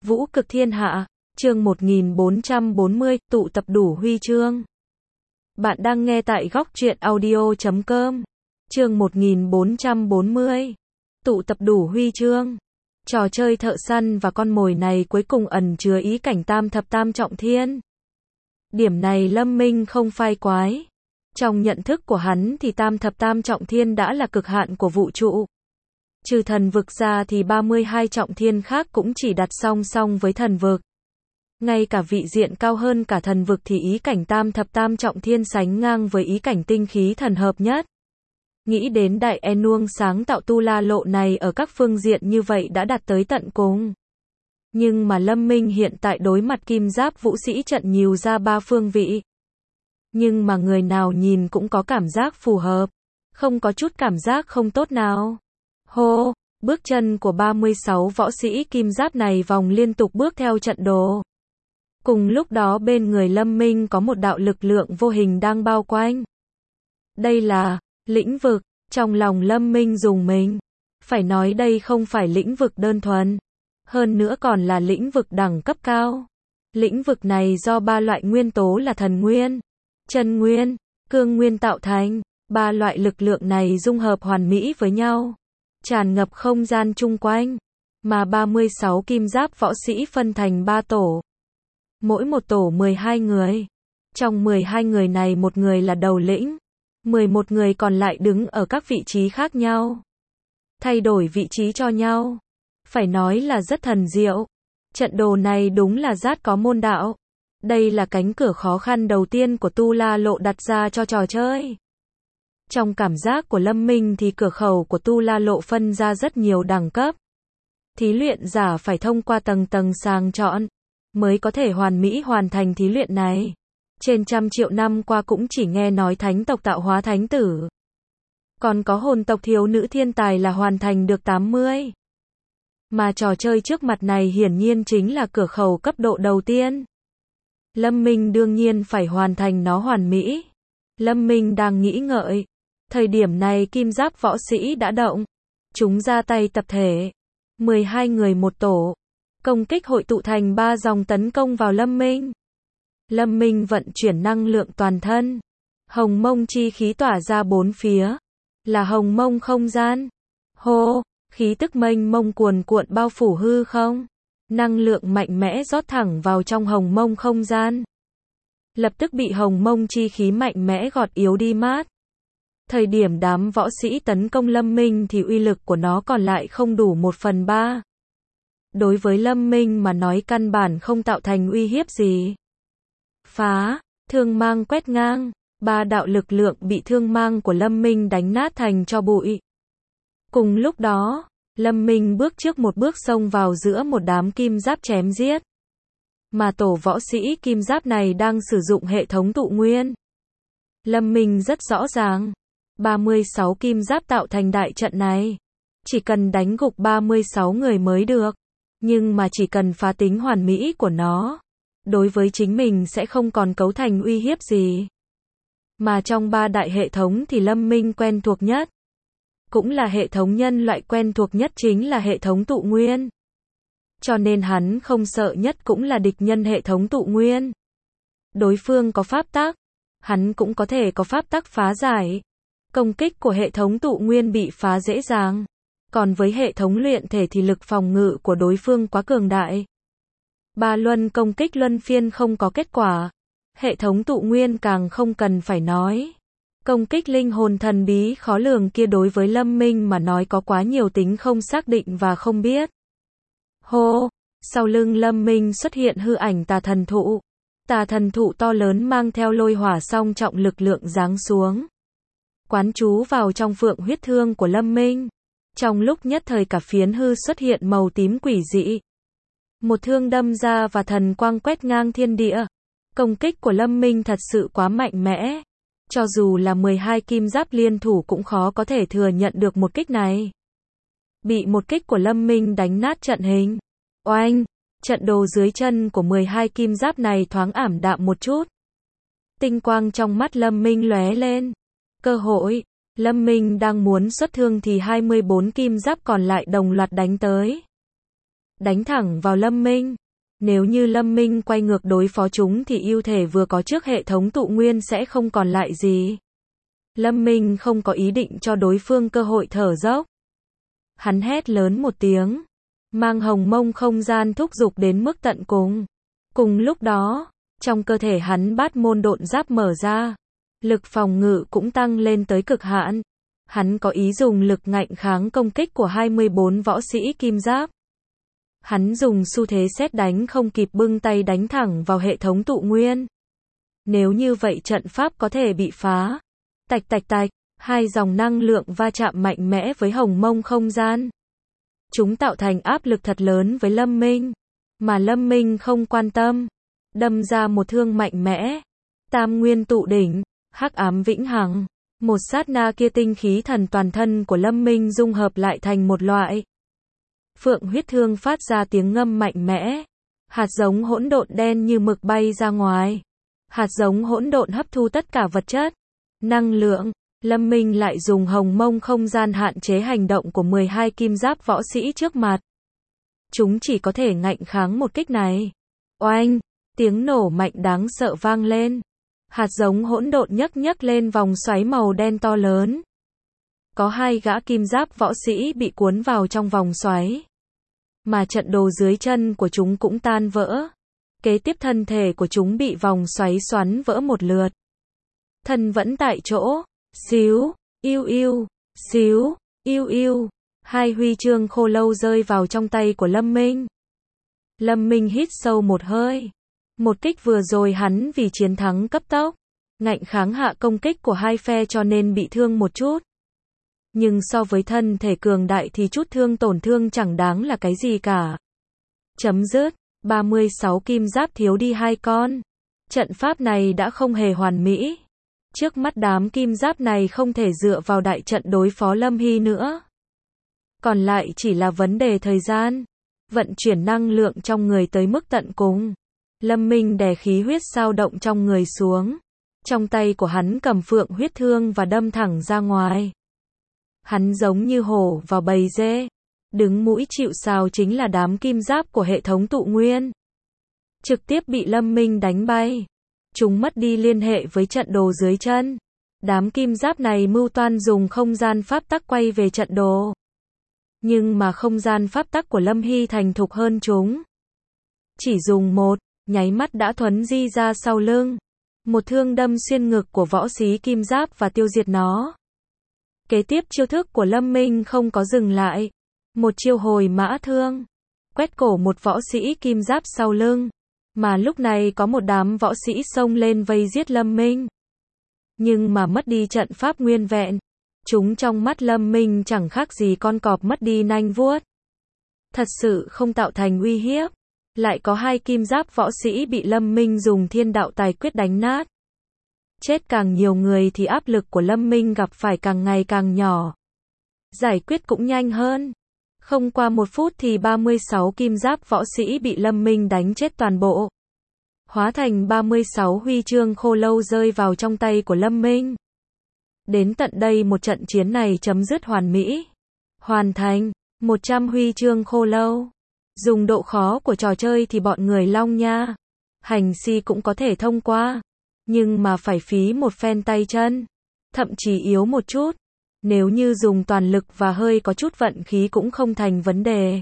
Vũ cực thiên hạ, chương 1440, tụ tập đủ huy chương. Bạn đang nghe tại góc truyện audio.com. Chương 1440, tụ tập đủ huy chương. Trò chơi thợ săn và con mồi này cuối cùng ẩn chứa ý cảnh tam thập tam trọng thiên. Điểm này Lâm Minh không phai quái. Trong nhận thức của hắn thì tam thập tam trọng thiên đã là cực hạn của vũ trụ. Trừ thần vực ra thì 32 trọng thiên khác cũng chỉ đặt song song với thần vực. Ngay cả vị diện cao hơn cả thần vực thì ý cảnh tam thập tam trọng thiên sánh ngang với ý cảnh tinh khí thần hợp nhất. Nghĩ đến Đại Enuông sáng tạo tu la lộ này ở các phương diện như vậy đã đạt tới tận cùng. Nhưng mà Lâm Minh hiện tại đối mặt kim giáp vũ sĩ trận nhiều ra ba phương vị. Nhưng mà người nào nhìn cũng có cảm giác phù hợp. Không có chút cảm giác không tốt nào. Hô, bước chân của 36 võ sĩ kim giáp này vòng liên tục bước theo trận đồ. Cùng lúc đó bên người Lâm Minh có một đạo lực lượng vô hình đang bao quanh. Đây là lĩnh vực, trong lòng Lâm Minh rùng mình. Phải nói đây không phải lĩnh vực đơn thuần. Hơn nữa còn là lĩnh vực đẳng cấp cao. Lĩnh vực này do ba loại nguyên tố là thần nguyên, chân nguyên, cương nguyên tạo thành. Ba loại lực lượng này dung hợp hoàn mỹ với nhau. Tràn ngập không gian chung quanh. Mà 36 kim giáp võ sĩ phân thành 3 tổ. Mỗi một tổ 12 người. Trong 12 người này một người là đầu lĩnh. 11 người còn lại đứng ở các vị trí khác nhau. Thay đổi vị trí cho nhau. Phải nói là rất thần diệu. Trận đồ này đúng là rát có môn đạo. Đây là cánh cửa khó khăn đầu tiên của tu la lộ đặt ra cho trò chơi. Trong cảm giác của Lâm Minh thì cửa khẩu của tu la lộ phân ra rất nhiều đẳng cấp. Thí luyện giả phải thông qua tầng tầng sàng chọn, mới có thể hoàn mỹ hoàn thành thí luyện này. Trên trăm triệu năm qua cũng chỉ nghe nói thánh tộc tạo hóa thánh tử. Còn có hồn tộc thiếu nữ thiên tài là hoàn thành được 80. Mà trò chơi trước mặt này hiển nhiên chính là cửa khẩu cấp độ đầu tiên. Lâm Minh đương nhiên phải hoàn thành nó hoàn mỹ. Lâm Minh đang nghĩ ngợi. Thời điểm này kim giáp võ sĩ đã động. Chúng ra tay tập thể. 12 người một tổ. Công kích hội tụ thành 3 dòng tấn công vào Lâm Minh. Lâm Minh vận chuyển năng lượng toàn thân. Hồng mông chi khí tỏa ra bốn phía. Là hồng mông không gian. Hô, khí tức mênh mông cuồn cuộn bao phủ hư không. Năng lượng mạnh mẽ rót thẳng vào trong hồng mông không gian. Lập tức bị hồng mông chi khí mạnh mẽ gọt yếu đi mát. Thời điểm đám võ sĩ tấn công Lâm Minh thì uy lực của nó còn lại không đủ 1/3. Đối với Lâm Minh mà nói căn bản không tạo thành uy hiếp gì. Phá, thương mang quét ngang, 3 đạo lực lượng bị thương mang của Lâm Minh đánh nát thành tro bụi. Cùng lúc đó, Lâm Minh bước trước một bước xông vào giữa một đám kim giáp chém giết. Mà tổ võ sĩ kim giáp này đang sử dụng hệ thống tụ nguyên. Lâm Minh rất rõ ràng. 36 kim giáp tạo thành đại trận này. Chỉ cần đánh gục 36 người mới được. Nhưng mà chỉ cần phá tính hoàn mỹ của nó. Đối với chính mình sẽ không còn cấu thành uy hiếp gì. Mà trong 3 đại hệ thống thì Lâm Minh quen thuộc nhất. Cũng là hệ thống nhân loại quen thuộc nhất chính là hệ thống tụ nguyên. Cho nên hắn không sợ nhất cũng là địch nhân hệ thống tụ nguyên. Đối phương có pháp tắc. Hắn cũng có thể có pháp tắc phá giải. Công kích của hệ thống tụ nguyên bị phá dễ dàng. Còn với hệ thống luyện thể thì lực phòng ngự của đối phương quá cường đại. 3 luân công kích luân phiên không có kết quả. Hệ thống tụ nguyên càng không cần phải nói. Công kích linh hồn thần bí khó lường kia đối với Lâm Minh mà nói có quá nhiều tính không xác định và không biết. Hô, sau lưng Lâm Minh xuất hiện hư ảnh tà thần thụ. Tà thần thụ to lớn mang theo lôi hỏa song trọng lực lượng giáng xuống. Quán chú vào trong phượng huyết thương của Lâm Minh. Trong lúc nhất thời cả phiến hư xuất hiện màu tím quỷ dị. Một thương đâm ra và thần quang quét ngang thiên địa. Công kích của Lâm Minh thật sự quá mạnh mẽ. Cho dù là 12 kim giáp liên thủ cũng khó có thể thừa nhận được một kích này. Bị một kích của Lâm Minh đánh nát trận hình. Oanh, trận đồ dưới chân của 12 kim giáp này thoáng ảm đạm một chút. Tinh quang trong mắt Lâm Minh lóe lên. Cơ hội, Lâm Minh đang muốn xuất thương thì 24 kim giáp còn lại đồng loạt đánh tới. đánh thẳng vào Lâm Minh. Nếu như Lâm Minh quay ngược đối phó chúng thì ưu thể vừa có trước hệ thống tụ nguyên sẽ không còn lại gì. Lâm Minh không có ý định cho đối phương cơ hội thở dốc. Hắn hét lớn một tiếng, mang hồng mông không gian thúc giục đến mức tận cùng. Cùng lúc đó, trong cơ thể hắn bát môn độn giáp mở ra, lực phòng ngự cũng tăng lên tới cực hạn. Hắn có ý dùng lực ngạnh kháng công kích của 24 võ sĩ kim giáp. Hắn dùng xu thế sét đánh không kịp bưng tay đánh thẳng vào hệ thống tụ nguyên. Nếu như vậy trận pháp có thể bị phá. Tạch tạch tạch, hai dòng năng lượng va chạm mạnh mẽ với hồng mông không gian. Chúng tạo thành áp lực thật lớn với Lâm Minh. Mà Lâm Minh không quan tâm. Đâm ra một thương mạnh mẽ. Tam nguyên tụ đỉnh, hắc ám vĩnh hằng. Một sát na kia tinh khí thần toàn thân của Lâm Minh dung hợp lại thành một loại. Phượng huyết thương phát ra tiếng ngâm mạnh mẽ. Hạt giống hỗn độn đen như mực bay ra ngoài. Hạt giống hỗn độn hấp thu tất cả vật chất, năng lượng. Lâm Minh lại dùng hồng mông không gian hạn chế hành động của 12 kim giáp võ sĩ trước mặt. Chúng chỉ có thể ngạnh kháng một kích này. Oanh! Tiếng nổ mạnh đáng sợ vang lên. Hạt giống hỗn độn nhấc nhấc lên vòng xoáy màu đen to lớn. Có hai gã kim giáp võ sĩ bị cuốn vào trong vòng xoáy. Mà trận đồ dưới chân của chúng cũng tan vỡ. Kế tiếp thân thể của chúng bị vòng xoáy xoắn vỡ một lượt. Thân vẫn tại chỗ. Xíu, yêu yêu, xíu, yêu yêu. Hai huy chương khô lâu rơi vào trong tay của Lâm Minh. Lâm Minh hít sâu một hơi. Một kích vừa rồi hắn vì chiến thắng cấp tốc, ngạnh kháng hạ công kích của hai phe cho nên bị thương một chút. Nhưng so với thân thể cường đại thì chút tổn thương chẳng đáng là cái gì cả. Chấm dứt, 36 kim giáp thiếu đi 2 con. Trận pháp này đã không hề hoàn mỹ. Trước mắt đám kim giáp này không thể dựa vào đại trận đối phó Lâm Hy nữa. Còn lại chỉ là vấn đề thời gian. Vận chuyển năng lượng trong người tới mức tận cùng. Lâm Minh đè khí huyết dao động trong người xuống. Trong tay của hắn cầm phượng huyết thương và đâm thẳng ra ngoài. Hắn giống như hổ vào bầy dê. Đứng mũi chịu sào chính là đám kim giáp của hệ thống tụ nguyên. Trực tiếp bị Lâm Minh đánh bay. Chúng mất đi liên hệ với trận đồ dưới chân. Đám kim giáp này mưu toan dùng không gian pháp tắc quay về trận đồ. Nhưng mà không gian pháp tắc của Lâm Hy thành thục hơn chúng. Chỉ dùng một nháy mắt đã thuấn di ra sau lưng. Một thương đâm xuyên ngực của võ sĩ kim giáp và tiêu diệt nó. Kế tiếp chiêu thức của Lâm Minh không có dừng lại. Một chiêu hồi mã thương. Quét cổ một võ sĩ kim giáp sau lưng. Mà lúc này có một đám võ sĩ xông lên vây giết Lâm Minh. Nhưng mà mất đi trận pháp nguyên vẹn. Chúng trong mắt Lâm Minh chẳng khác gì con cọp mất đi nanh vuốt. Thật sự không tạo thành uy hiếp. Lại có hai kim giáp võ sĩ bị Lâm Minh dùng thiên đạo tài quyết đánh nát. Chết càng nhiều người thì áp lực của Lâm Minh gặp phải càng ngày càng nhỏ. Giải quyết cũng nhanh hơn. Không qua 1 phút thì 36 kim giáp võ sĩ bị Lâm Minh đánh chết toàn bộ. Hóa thành 36 huy chương khô lâu rơi vào trong tay của Lâm Minh. Đến tận đây một trận chiến này chấm dứt hoàn mỹ. Hoàn thành 100 huy chương khô lâu. Dùng độ khó của trò chơi thì bọn người Long Nha, Hành Si cũng có thể thông qua. Nhưng mà phải phí một phen tay chân. Thậm chí yếu một chút. Nếu như dùng toàn lực và hơi có chút vận khí cũng không thành vấn đề.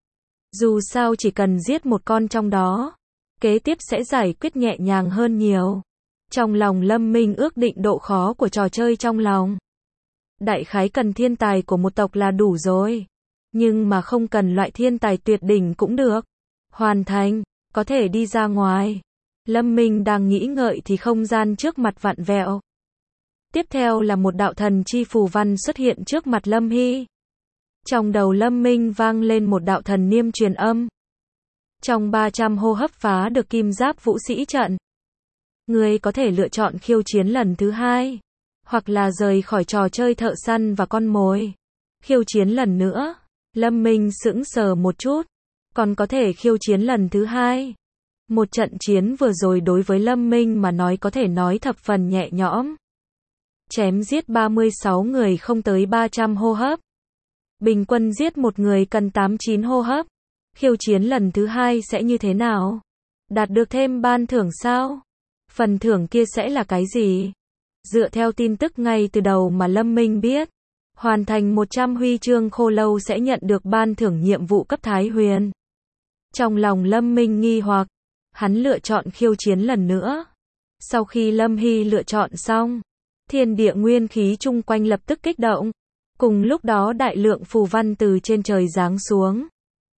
Dù sao chỉ cần giết một con trong đó. Kế tiếp sẽ giải quyết nhẹ nhàng hơn nhiều. Trong lòng Lâm Minh ước định độ khó của trò chơi trong lòng. Đại khái cần thiên tài của một tộc là đủ rồi. Nhưng mà không cần loại thiên tài tuyệt đỉnh cũng được. Hoàn thành, có thể đi ra ngoài. Lâm Minh đang nghĩ ngợi thì không gian trước mặt vặn vẹo. Tiếp theo là một đạo thần chi phù văn xuất hiện trước mặt Lâm Hy. Trong đầu Lâm Minh vang lên một đạo thần niêm truyền âm. Trong 300 hô hấp phá được kim giáp vũ sĩ trận. Ngươi có thể lựa chọn khiêu chiến lần thứ 2. Hoặc là rời khỏi trò chơi thợ săn và con mồi. Khiêu chiến lần nữa. Lâm Minh sững sờ một chút. Còn có thể khiêu chiến lần thứ 2. Một trận chiến vừa rồi đối với Lâm Minh mà nói có thể nói thập phần nhẹ nhõm. Chém giết 36 người không tới 300 hô hấp. Bình quân giết một người cần 8-9 hô hấp. Khiêu chiến lần thứ 2 sẽ như thế nào? Đạt được thêm ban thưởng sao? Phần thưởng kia sẽ là cái gì? Dựa theo tin tức ngay từ đầu mà Lâm Minh biết, hoàn thành 100 huy chương khô lâu sẽ nhận được ban thưởng nhiệm vụ cấp Thái Huyền. Trong lòng Lâm Minh nghi hoặc, hắn lựa chọn khiêu chiến lần nữa. Sau khi Lâm Hy lựa chọn xong, thiên địa nguyên khí chung quanh lập tức kích động. Cùng lúc đó đại lượng phù văn từ trên trời giáng xuống.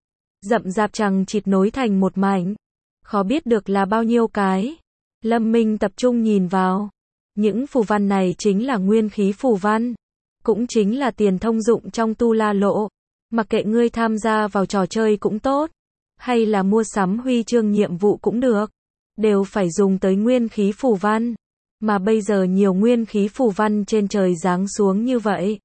Rậm rạp chằng chịt nối thành một mảnh. Khó biết được là bao nhiêu cái. Lâm Minh tập trung nhìn vào. Những phù văn này chính là nguyên khí phù văn. Cũng chính là tiền thông dụng trong tu la lộ. Mặc kệ ngươi tham gia vào trò chơi cũng tốt. Hay là mua sắm huy chương nhiệm vụ cũng được. Đều phải dùng tới nguyên khí phù văn. Mà bây giờ nhiều nguyên khí phù văn trên trời giáng xuống như vậy.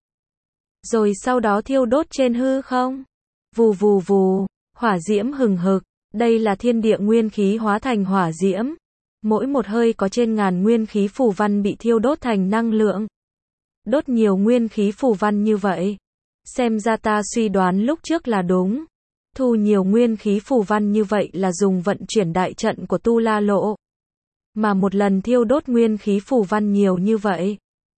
Rồi sau đó thiêu đốt trên hư không. Vù vù vù, hỏa diễm hừng hực. Đây là thiên địa nguyên khí hóa thành hỏa diễm. Mỗi một hơi có trên ngàn nguyên khí phù văn bị thiêu đốt thành năng lượng. Đốt nhiều nguyên khí phù văn như vậy. Xem ra ta suy đoán lúc trước là đúng. Thu nhiều nguyên khí phù văn như vậy là dùng vận chuyển đại trận của tu la lộ. Mà một lần thiêu đốt nguyên khí phù văn nhiều như vậy.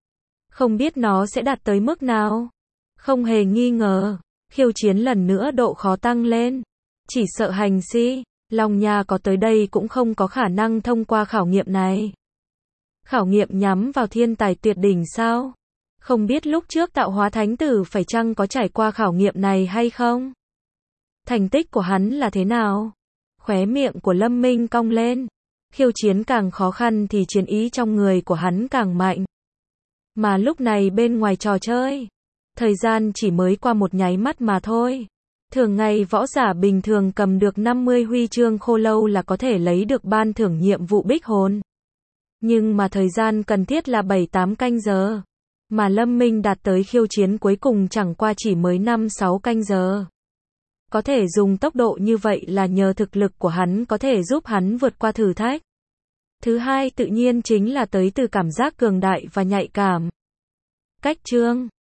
Không biết nó sẽ đạt tới mức nào. Không hề nghi ngờ. Khiêu chiến lần nữa độ khó tăng lên. Chỉ sợ hành si, Long Nha có tới đây cũng không có khả năng thông qua khảo nghiệm này. Khảo nghiệm nhắm vào thiên tài tuyệt đỉnh sao? Không biết lúc trước tạo hóa thánh tử phải chăng có trải qua khảo nghiệm này hay không? Thành tích của hắn là thế nào? Khóe miệng của Lâm Minh cong lên. Khiêu chiến càng khó khăn thì chiến ý trong người của hắn càng mạnh. Mà lúc này bên ngoài trò chơi, thời gian chỉ mới qua một nháy mắt mà thôi. Thường ngày võ giả bình thường cầm được 50 huy chương khô lâu là có thể lấy được ban thưởng nhiệm vụ bích hồn. Nhưng mà thời gian cần thiết là 7-8 canh giờ. Mà Lâm Minh đạt tới khiêu chiến cuối cùng chẳng qua chỉ mới 5-6 canh giờ. Có thể dùng tốc độ như vậy là nhờ thực lực của hắn có thể giúp hắn vượt qua thử thách. Thứ hai tự nhiên chính là tới từ cảm giác cường đại và nhạy cảm. Cách chương